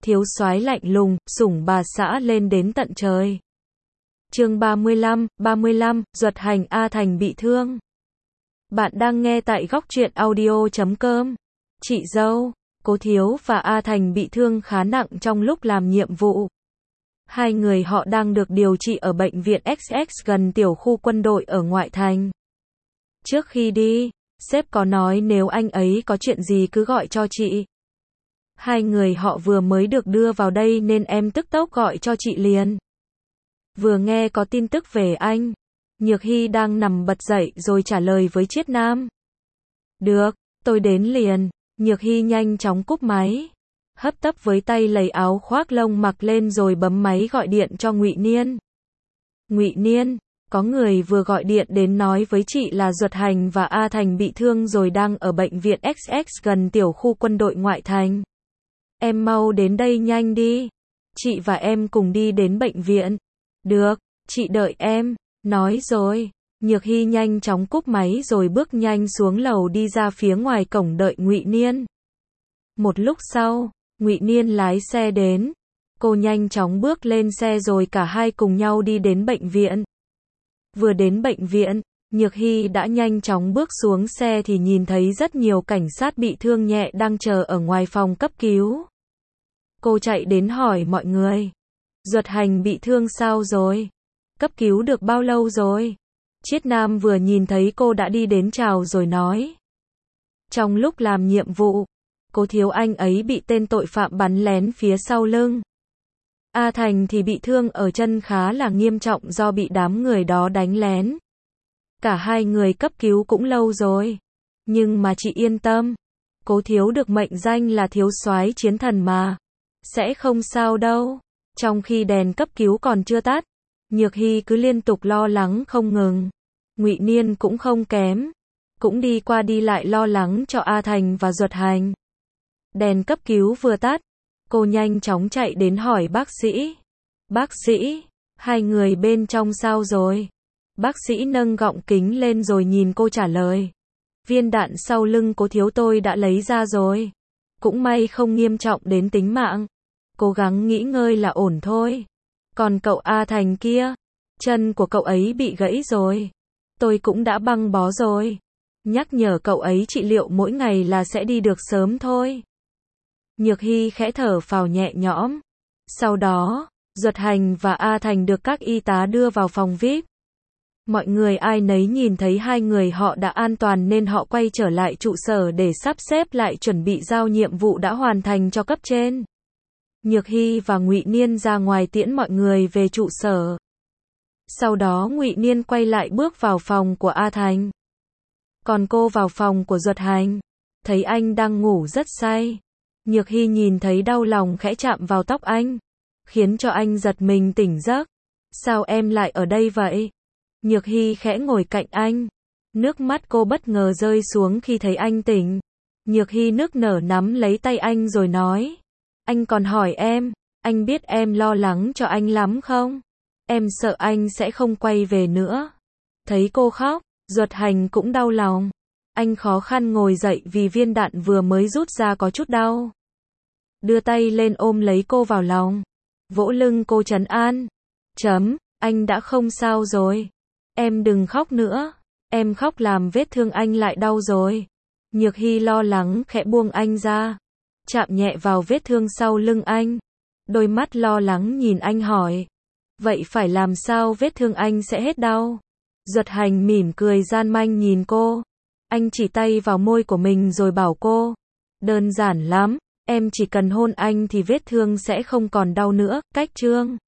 thiếu soái lạnh lùng, sủng bà xã lên đến tận trời. Chương 35, Duật Hành A Thành bị thương. Bạn đang nghe tại góc truyện audio.com. Chị dâu, Cố Thiếu và A Thành bị thương khá nặng trong lúc làm nhiệm vụ. Hai người họ đang được điều trị ở bệnh viện XX gần tiểu khu quân đội ở ngoại thành. Trước khi đi, sếp có nói nếu anh ấy có chuyện gì cứ gọi cho chị. Hai người họ vừa mới được đưa vào đây nên em tức tốc gọi cho chị liền. Vừa nghe có tin tức về anh, Nhược Hy đang nằm bật dậy rồi trả lời với Triết Nam. Được, tôi đến liền. Nhược Hy nhanh chóng cúp máy, hấp tấp với tay lấy áo khoác lông mặc lên rồi bấm máy gọi điện cho Ngụy Niên. Ngụy Niên, có người vừa gọi điện đến nói với chị là Duật Hành và A Thành bị thương rồi đang ở bệnh viện XX gần tiểu khu quân đội ngoại thành. Em mau đến đây nhanh đi. Chị và em cùng đi đến bệnh viện. Được, chị đợi em. Nói rồi, Nhược Hy nhanh chóng cúp máy rồi bước nhanh xuống lầu đi ra phía ngoài cổng đợi Ngụy Niên. Một lúc sau, Ngụy Niên lái xe đến. Cô nhanh chóng bước lên xe rồi cả hai cùng nhau đi đến bệnh viện. Vừa đến bệnh viện, Nhược Hy đã nhanh chóng bước xuống xe thì nhìn thấy rất nhiều cảnh sát bị thương nhẹ đang chờ ở ngoài phòng cấp cứu. Cô chạy đến hỏi mọi người. Duật Hành bị thương sao rồi? Cấp cứu được bao lâu rồi? Triết Nam vừa nhìn thấy cô đã đi đến chào rồi nói. Trong lúc làm nhiệm vụ, Cố Thiếu anh ấy bị tên tội phạm bắn lén phía sau lưng. A Thành thì bị thương ở chân khá là nghiêm trọng do bị đám người đó đánh lén. Cả hai người cấp cứu cũng lâu rồi. Nhưng mà chị yên tâm. Cố Thiếu được mệnh danh là thiếu soái chiến thần mà. Sẽ không sao đâu. Trong khi đèn cấp cứu còn chưa tắt, Nhược Hy cứ liên tục lo lắng không ngừng. Ngụy Niên cũng không kém. Cũng đi qua đi lại lo lắng cho A Thành và Duật Hành. Đèn cấp cứu vừa tắt, cô nhanh chóng chạy đến hỏi bác sĩ. Bác sĩ, hai người bên trong sao rồi? Bác sĩ nâng gọng kính lên rồi nhìn cô trả lời. Viên đạn sau lưng Cố Thiếu tôi đã lấy ra rồi. Cũng may không nghiêm trọng đến tính mạng. Cố gắng nghỉ ngơi là ổn thôi. Còn cậu A Thành kia, chân của cậu ấy bị gãy rồi. Tôi cũng đã băng bó rồi. Nhắc nhở cậu ấy trị liệu mỗi ngày là sẽ đi được sớm thôi. Nhược Hy khẽ thở phào nhẹ nhõm. Sau đó, Duật Hành và A Thành được các y tá đưa vào phòng VIP. Mọi người ai nấy nhìn thấy hai người họ đã an toàn nên họ quay trở lại trụ sở để sắp xếp lại chuẩn bị giao nhiệm vụ đã hoàn thành cho cấp trên. Nhược Hy và Ngụy Niên ra ngoài tiễn mọi người về trụ sở. Sau đó Ngụy Niên quay lại bước vào phòng của A Thành. Còn cô vào phòng của Duật Hành, thấy anh đang ngủ rất say. Nhược Hy nhìn thấy đau lòng khẽ chạm vào tóc anh, khiến cho anh giật mình tỉnh giấc. Sao em lại ở đây vậy? Nhược Hy khẽ ngồi cạnh anh. Nước mắt cô bất ngờ rơi xuống khi thấy anh tỉnh. Nhược Hy nức nở nắm lấy tay anh rồi nói. Anh còn hỏi em, anh biết em lo lắng cho anh lắm không? Em sợ anh sẽ không quay về nữa. Thấy cô khóc, Duật Hành cũng đau lòng. Anh khó khăn ngồi dậy vì viên đạn vừa mới rút ra có chút đau. Đưa tay lên ôm lấy cô vào lòng. Vỗ lưng cô trấn an. Anh đã không sao rồi. Em đừng khóc nữa. Em khóc làm vết thương anh lại đau rồi. Nhược Hy lo lắng khẽ buông anh ra. Chạm nhẹ vào vết thương sau lưng anh. Đôi mắt lo lắng nhìn anh hỏi. Vậy phải làm sao vết thương anh sẽ hết đau? Duật Hành mỉm cười gian manh nhìn cô. Anh chỉ tay vào môi của mình rồi bảo cô. Đơn giản lắm, em chỉ cần hôn anh thì vết thương sẽ không còn đau nữa, cách chương.